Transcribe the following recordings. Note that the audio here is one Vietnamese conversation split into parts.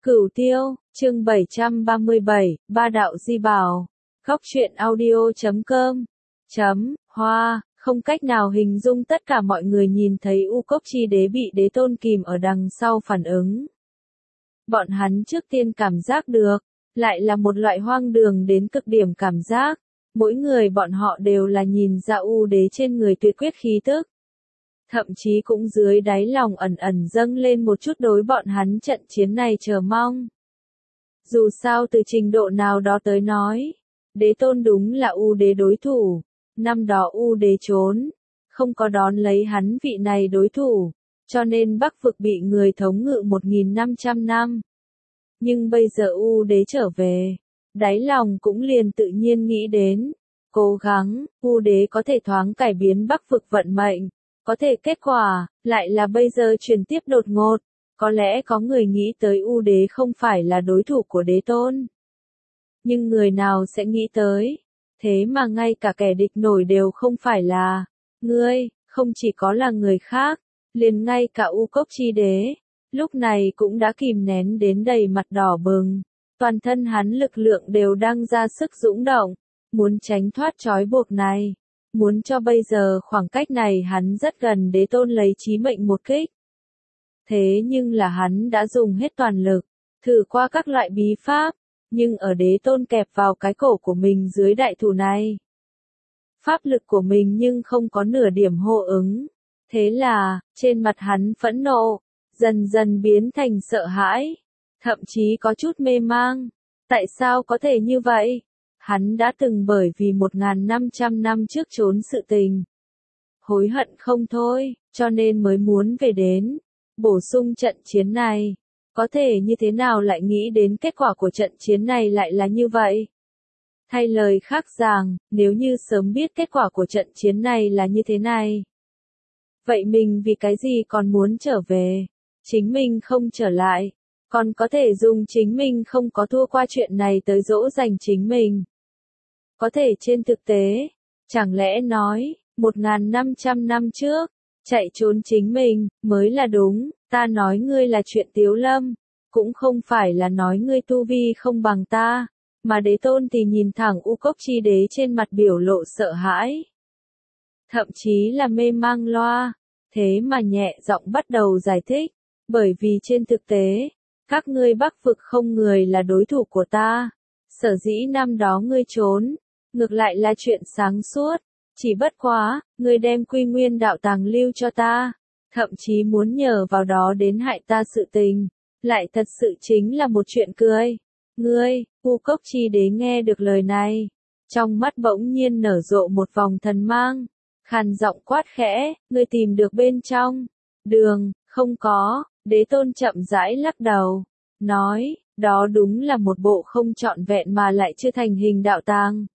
Cửu Tiêu, chương 737, Ba đạo di bảo. Góc truyện audio.com. Hoa, không cách nào hình dung tất cả mọi người nhìn thấy U Cốc Chi Đế bị đế tôn kìm ở đằng sau phản ứng. Bọn hắn trước tiên cảm giác được, lại là một loại hoang đường đến cực điểm cảm giác. Mỗi người bọn họ đều là nhìn ra U đế trên người tuyệt quyết khí tức. Thậm chí cũng dưới đáy lòng ẩn ẩn dâng lên một chút đối bọn hắn trận chiến này chờ mong. Dù sao từ trình độ nào đó tới nói, đế tôn đúng là U đế đối thủ, năm đó U đế trốn, không có đón lấy hắn vị này đối thủ, cho nên Bắc vực bị người thống ngự 1.500 năm. Nhưng bây giờ U đế trở về, đáy lòng cũng liền tự nhiên nghĩ đến, cố gắng, U đế có thể thoáng cải biến Bắc vực vận mệnh. Có thể kết quả, lại là bây giờ chuyển tiếp đột ngột, có lẽ có người nghĩ tới U đế không phải là đối thủ của đế tôn. Nhưng người nào sẽ nghĩ tới, thế mà ngay cả kẻ địch nổi đều không phải là, ngươi, không chỉ có là người khác, liền ngay cả U Cốc Chi Đế, lúc này cũng đã kìm nén đến đầy mặt đỏ bừng, toàn thân hắn lực lượng đều đang ra sức dũng động, muốn tránh thoát trói buộc này. Muốn cho bây giờ khoảng cách này hắn rất gần đế tôn lấy chí mệnh một kích. Thế nhưng là hắn đã dùng hết toàn lực, thử qua các loại bí pháp, nhưng ở đế tôn kẹp vào cái cổ của mình dưới đại thủ này. Pháp lực của mình nhưng không có nửa điểm hô ứng. Thế là, trên mặt hắn phẫn nộ, dần dần biến thành sợ hãi, thậm chí có chút mê mang. Tại sao có thể như vậy? Hắn đã từng bởi vì 1.500 năm trước trốn sự tình. Hối hận không thôi, cho nên mới muốn về đến, bổ sung trận chiến này. Có thể như thế nào lại nghĩ đến kết quả của trận chiến này lại là như vậy? Thay lời khác rằng, nếu như sớm biết kết quả của trận chiến này là như thế này. Vậy mình vì cái gì còn muốn trở về? Chính mình không trở lại, còn có thể dùng chính mình không có thua qua chuyện này tới dỗ dành chính mình. Có thể trên thực tế, chẳng lẽ nói, 1.500 năm trước, chạy trốn chính mình, mới là đúng, ta nói ngươi là chuyện Tiếu Lâm, cũng không phải là nói ngươi tu vi không bằng ta, mà đế tôn thì nhìn thẳng U Cốc Chi Đế trên mặt biểu lộ sợ hãi. Thậm chí là mê mang loa, thế mà nhẹ giọng bắt đầu giải thích, bởi vì trên thực tế, các ngươi Bắc vực không người là đối thủ của ta, sở dĩ năm đó ngươi trốn. Ngược lại là chuyện sáng suốt, chỉ bất quá, ngươi đem Quy Nguyên đạo tàng lưu cho ta, thậm chí muốn nhờ vào đó đến hại ta sự tình, lại thật sự chính là một chuyện cười. Ngươi, U Cốc Chi Đế nghe được lời này, trong mắt bỗng nhiên nở rộ một vòng thần mang, khàn giọng quát khẽ, ngươi tìm được bên trong đường, không có, đế tôn chậm rãi lắc đầu, nói, đó đúng là một bộ không trọn vẹn mà lại chưa thành hình đạo tàng.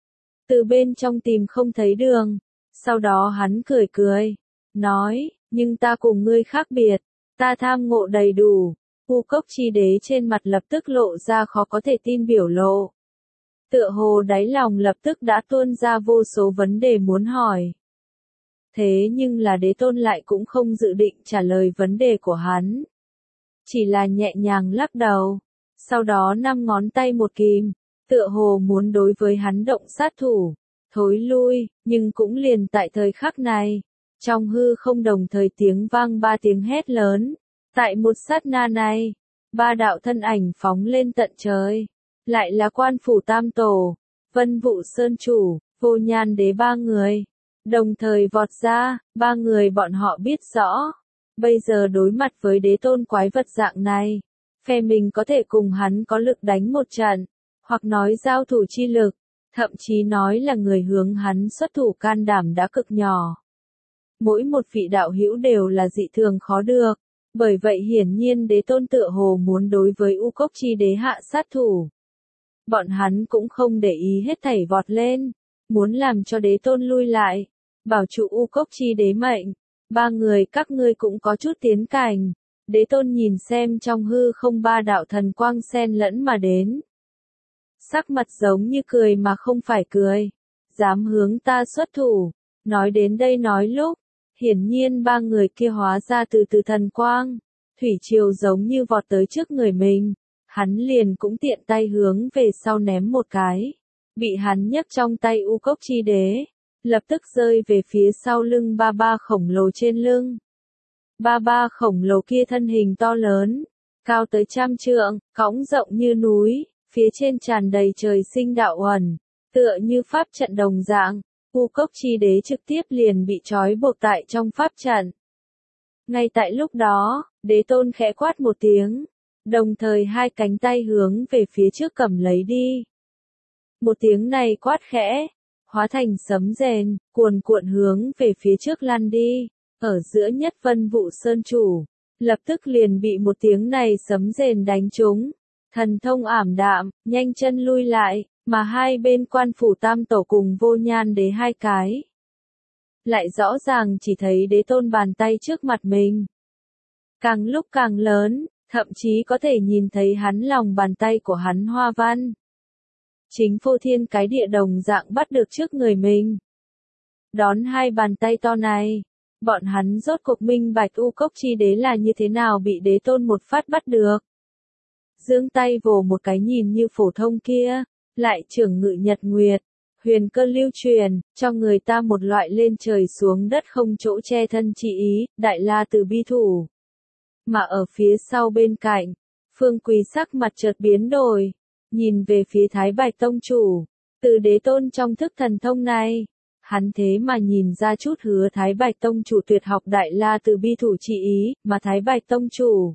Từ bên trong tìm không thấy đường, sau đó hắn cười cười, nói, nhưng ta cùng ngươi khác biệt, ta tham ngộ đầy đủ. U Cốc Chi Đế trên mặt lập tức lộ ra khó có thể tin biểu lộ. Tựa hồ đáy lòng lập tức đã tuôn ra vô số vấn đề muốn hỏi. Thế nhưng là đế tôn lại cũng không dự định trả lời vấn đề của hắn. Chỉ là nhẹ nhàng lắc đầu, sau đó 5 ngón tay một kìm. Tựa hồ muốn đối với hắn động sát thủ, thối lui, nhưng cũng liền tại thời khắc này. Trong hư không đồng thời tiếng vang 3 tiếng hét lớn. Tại một sát na này, 3 đạo thân ảnh phóng lên tận trời. Lại là Quan Phủ Tam Tổ, Vân Vụ Sơn Chủ, Vô Nhan Đế 3 người. Đồng thời vọt ra, 3 người bọn họ biết rõ. Bây giờ đối mặt với đế tôn quái vật dạng này, phe mình có thể cùng hắn có lực đánh một trận. Hoặc nói giao thủ chi lực, thậm chí nói là người hướng hắn xuất thủ can đảm đã cực nhỏ. Mỗi một vị đạo hữu đều là dị thường khó được, bởi vậy hiển nhiên đế tôn tựa hồ muốn đối với U Cốc Chi Đế hạ sát thủ. Bọn hắn cũng không để ý hết thảy vọt lên, muốn làm cho đế tôn lui lại, bảo trụ U Cốc Chi Đế mệnh. 3 người các ngươi cũng có chút tiến cảnh. Đế tôn nhìn xem trong hư không 3 đạo thần quang xen lẫn mà đến. Sắc mặt giống như cười mà không phải cười. Dám hướng ta xuất thủ. Nói đến đây nói lúc, hiển nhiên 3 người kia hóa ra từ thần quang. thủy triều giống như vọt tới trước người mình, hắn liền cũng tiện tay hướng về sau ném một cái, bị hắn nhấc trong tay U Cốc Chi Đế, lập tức rơi về phía sau lưng ba ba khổng lồ trên lưng. Ba ba khổng lồ kia thân hình to lớn, cao tới 100 trượng, cõng rộng như núi, phía trên tràn đầy trời sinh đạo uẩn, tựa như pháp trận đồng dạng, U Cốc Chi Đế trực tiếp liền bị trói buộc tại trong pháp trận. Ngay tại lúc đó, Đế Tôn khẽ quát một tiếng, đồng thời hai cánh tay hướng về phía trước cầm lấy đi. Một tiếng này quát khẽ, hóa thành sấm rền, cuồn cuộn hướng về phía trước lăn đi, ở giữa Nhất Vân Vụ Sơn chủ, lập tức liền bị một tiếng này sấm rền đánh trúng, thần thông ảm đạm, nhanh chân lui lại, mà hai bên Quan Phủ Tam Tổ cùng Vô Nhan Đế hai cái. Lại rõ ràng chỉ thấy Đế Tôn bàn tay trước mặt mình. Càng lúc càng lớn, thậm chí có thể nhìn thấy hắn lòng bàn tay của hắn hoa văn. Chính phô thiên cái địa đồng dạng bắt được trước người mình. Đón hai bàn tay to này, bọn hắn rốt cuộc minh bạch U Cốc Chi Đế là như thế nào bị Đế Tôn một phát bắt được. Giương tay vồ một cái nhìn như phổ thông kia, lại trưởng ngự nhật nguyệt, huyền cơ lưu truyền, cho người ta một loại lên trời xuống đất không chỗ che thân chi ý, đại la từ bi thủ. Mà ở phía sau bên cạnh, Phương Quý sắc mặt chợt biến đổi, nhìn về phía Thái Bạch Tông chủ, từ Đế Tôn trong thức thần thông này, hắn thế mà nhìn ra chút hứa Thái Bạch Tông chủ tuyệt học đại la từ bi thủ chỉ ý, mà Thái Bạch Tông chủ.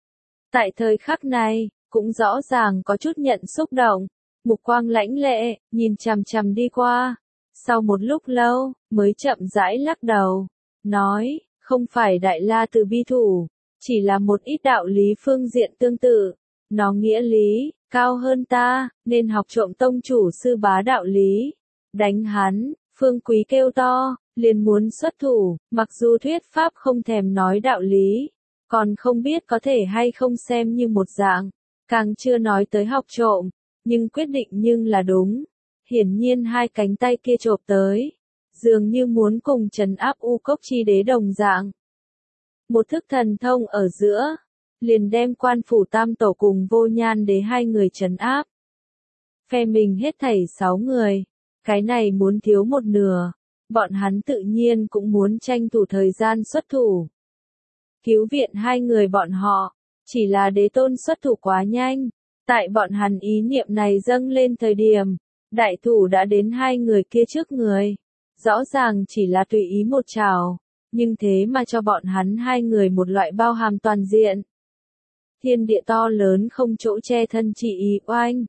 Tại thời khắc này, cũng rõ ràng có chút nhận xúc động, mục quang lãnh lệ, nhìn chằm chằm đi qua, sau một lúc lâu, mới chậm rãi lắc đầu, nói, không phải đại la từ bi thủ, chỉ là một ít đạo lý phương diện tương tự, nó nghĩa lý, cao hơn ta, nên học trộm tông chủ sư bá đạo lý. Đánh hắn, Phương Quý kêu to, liền muốn xuất thủ, mặc dù thuyết pháp không thèm nói đạo lý, còn không biết có thể hay không xem như một dạng, càng chưa nói tới học trộm, nhưng quyết định nhưng là đúng. Hiển nhiên hai cánh tay kia chộp tới, dường như muốn cùng trấn áp U Cốc Chi Đế đồng dạng. Một thức thần thông ở giữa, liền đem Quan Phủ Tam Tổ cùng Vô Nhan Đế hai người trấn áp. Phe mình hết thảy 6 người, cái này muốn thiếu một nửa, bọn hắn tự nhiên cũng muốn tranh thủ thời gian xuất thủ. Cứu viện hai người bọn họ, chỉ là Đế Tôn xuất thủ quá nhanh, tại bọn hắn ý niệm này dâng lên thời điểm, đại thủ đã đến hai người kia trước người, rõ ràng chỉ là tùy ý một trảo, nhưng thế mà cho bọn hắn hai người một loại bao hàm toàn diện. Thiên địa to lớn không chỗ che thân chỉ ý oanh.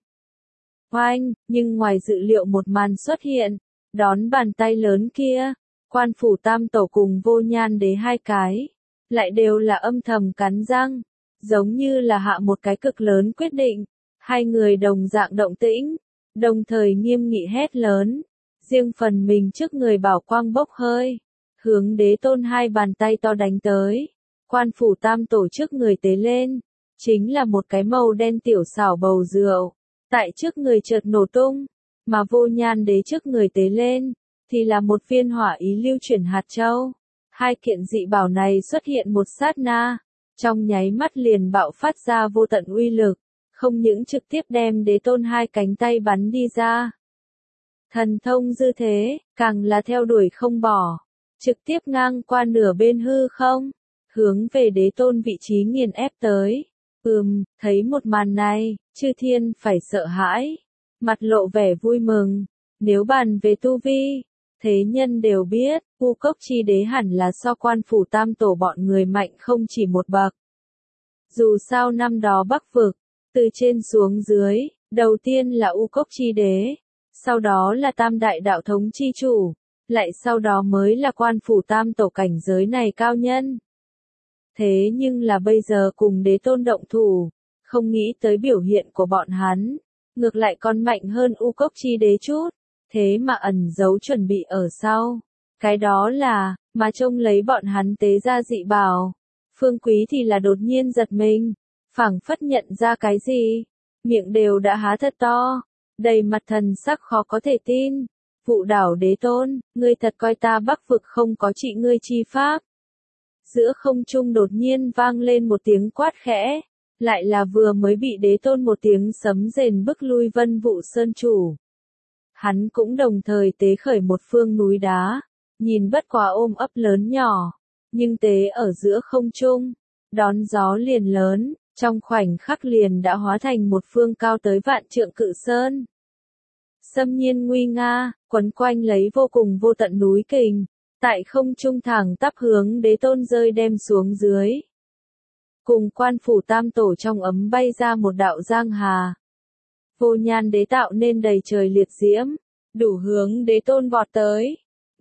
Oanh, nhưng ngoài dự liệu một màn xuất hiện, đón bàn tay lớn kia, Quan Phủ Tam Tổ cùng Vô Nhan Đế hai cái, lại đều là âm thầm cắn răng, giống như là hạ một cái cực lớn quyết định, hai người đồng dạng động tĩnh, đồng thời nghiêm nghị hét lớn, riêng phần mình trước người bảo quang bốc hơi, hướng Đế Tôn hai bàn tay to đánh tới, Quan Phủ Tam Tổ trước người tế lên, chính là một cái màu đen tiểu xảo bầu rượu, tại trước người chợt nổ tung, mà Vô Nhan Đế trước người tế lên, thì là một viên hỏa ý lưu chuyển hạt châu. Hai kiện dị bảo này xuất hiện một sát na, trong nháy mắt liền bạo phát ra vô tận uy lực, không những trực tiếp đem Đế Tôn hai cánh tay bắn đi ra. Thần thông dư thế, càng là theo đuổi không bỏ, trực tiếp ngang qua nửa bên hư không, hướng về Đế Tôn vị trí nghiền ép tới. Thấy một màn này, chư thiên phải sợ hãi, mặt lộ vẻ vui mừng, nếu bàn về tu vi, thế nhân đều biết, U Cốc Chi Đế hẳn là so Quan Phủ Tam Tổ bọn người mạnh không chỉ một bậc. Dù sao năm đó Bắc vực, từ trên xuống dưới, đầu tiên là U Cốc Chi Đế, sau đó là Tam Đại Đạo Thống Chi Chủ, lại sau đó mới là Quan Phủ Tam Tổ cảnh giới này cao nhân. Thế nhưng là bây giờ cùng Đế Tôn động thủ, không nghĩ tới biểu hiện của bọn hắn, ngược lại còn mạnh hơn U Cốc Chi Đế chút, thế mà ẩn giấu chuẩn bị ở sau. Cái đó là, mà trông lấy bọn hắn tế ra dị bảo. Phương Quý thì là đột nhiên giật mình, phảng phất nhận ra cái gì, miệng đều đã há thật to, đầy mặt thần sắc khó có thể tin. Vụ đảo Đế Tôn, ngươi thật coi ta Bắc vực không có trị ngươi chi pháp. giữa không trung đột nhiên vang lên một tiếng quát khẽ, lại là vừa mới bị đế tôn một tiếng sấm rền bức lui Vân Vũ Sơn chủ. Hắn cũng đồng thời tế khởi một phương núi đá, nhìn bất quá ôm ấp lớn nhỏ, nhưng tế ở giữa không trung, đón gió liền lớn, trong khoảnh khắc liền đã hóa thành một phương cao tới vạn trượng cự sơn. Xâm nhiên nguy nga, quấn quanh lấy vô cùng vô tận núi kình, tại không trung thẳng tắp hướng đế tôn rơi đem xuống dưới. Cùng quan phủ tam tổ trong ấm bay ra một đạo giang hà. Vô nhan đế tạo nên đầy trời liệt diễm, đủ hướng đế tôn vọt tới.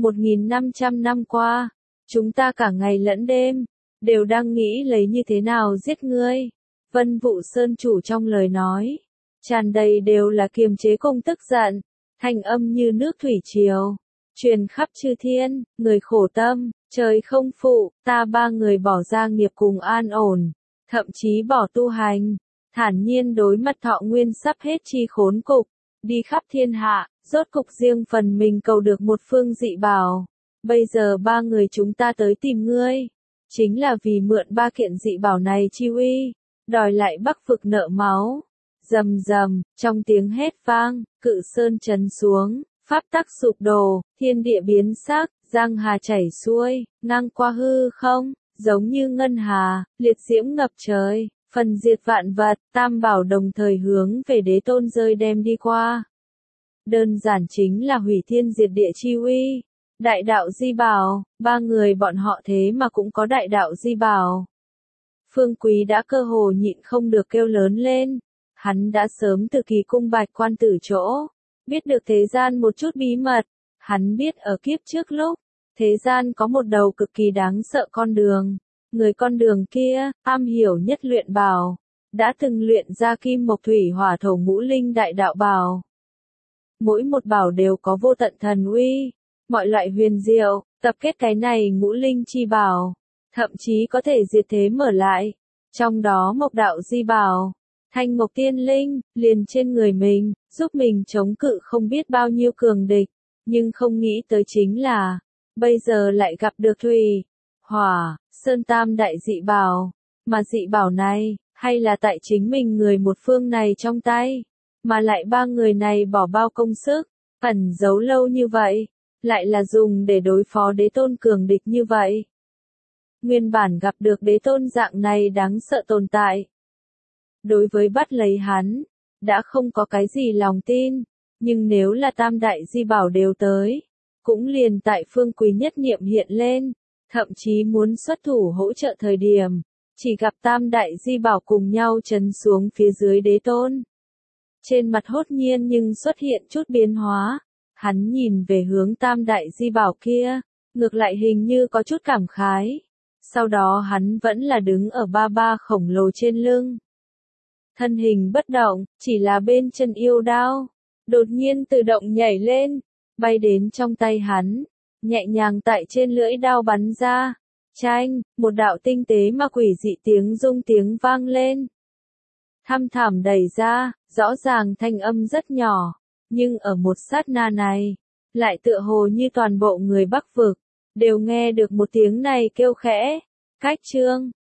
1.500 năm qua, chúng ta cả ngày lẫn đêm, đều đang nghĩ lấy như thế nào giết ngươi. Vân Vũ Sơn chủ trong lời nói, tràn đầy đều là kiềm chế cùng tức giận, thanh âm như nước thủy triều, truyền khắp chư thiên, người khổ tâm, trời không phụ, ta ba người bỏ ra nghiệp cùng an ổn, thậm chí bỏ tu hành, thản nhiên đối mặt thọ nguyên sắp hết chi khốn cục, đi khắp thiên hạ, rốt cục riêng phần mình cầu được một phương dị bảo. Bây giờ ba người chúng ta tới tìm ngươi, chính là vì mượn ba kiện dị bảo này chi uy, đòi lại Bắc vực nợ máu. Rầm rầm, trong tiếng hét vang, cự sơn chấn xuống, pháp tắc sụp đổ, thiên địa biến sắc, giang hà chảy xuôi, ngang qua hư không, giống như ngân hà, liệt diễm ngập trời, phần diệt vạn vật, tam bảo đồng thời hướng về đế tôn rơi đem đi qua. Đơn giản chính là hủy thiên diệt địa chi uy. Đại đạo di bảo, ba người bọn họ thế mà cũng có đại đạo di bảo. Phương Quý đã cơ hồ nhịn không được kêu lớn lên. Hắn đã sớm từ Kỳ Cung Bạch Quan Tử chỗ, biết được thế gian một chút bí mật. Hắn biết ở kiếp trước lúc, thế gian có một đầu cực kỳ đáng sợ con đường. Người con đường kia, am hiểu nhất luyện bảo, đã từng luyện ra kim mộc thủy hỏa thổ ngũ linh đại đạo bảo. Mỗi một bảo đều có vô tận thần uy, mọi loại huyền diệu, tập kết cái này ngũ linh chi bảo, thậm chí có thể diệt thế mở lại. Trong đó mộc đạo di bảo, thanh mộc tiên linh, liền trên người mình, giúp mình chống cự không biết bao nhiêu cường địch, nhưng không nghĩ tới chính là, bây giờ lại gặp được thủy, hỏa, sơn tam đại dị bảo, mà dị bảo này, hay là tại chính mình người một phương này trong tay, mà lại ba người này bỏ bao công sức, ẩn giấu lâu như vậy, lại là dùng để đối phó đế tôn cường địch như vậy. Nguyên bản gặp được đế tôn dạng này đáng sợ tồn tại. Đối với bắt lấy hắn, đã không có cái gì lòng tin, nhưng nếu là tam đại di bảo đều tới, cũng liền tại Phương Quý nhất niệm hiện lên, thậm chí muốn xuất thủ hỗ trợ thời điểm, chỉ gặp tam đại di bảo cùng nhau trấn xuống phía dưới đế tôn. Trên mặt hốt nhiên nhưng xuất hiện chút biến hóa, hắn nhìn về hướng tam đại di bảo kia, ngược lại hình như có chút cảm khái. Sau đó hắn vẫn là đứng ở ba ba khổng lồ trên lưng. Thân hình bất động, chỉ là bên chân yêu đao, đột nhiên tự động nhảy lên, bay đến trong tay hắn, nhẹ nhàng tại trên lưỡi đao bắn ra. Chanh, một đạo tinh tế mà quỷ dị tiếng rung tiếng vang lên. Thăm thẳm đẩy ra, rõ ràng thanh âm rất nhỏ, nhưng ở một sát na này, lại tựa hồ như toàn bộ người Bắc vực, đều nghe được một tiếng này kêu khẽ, cách chương.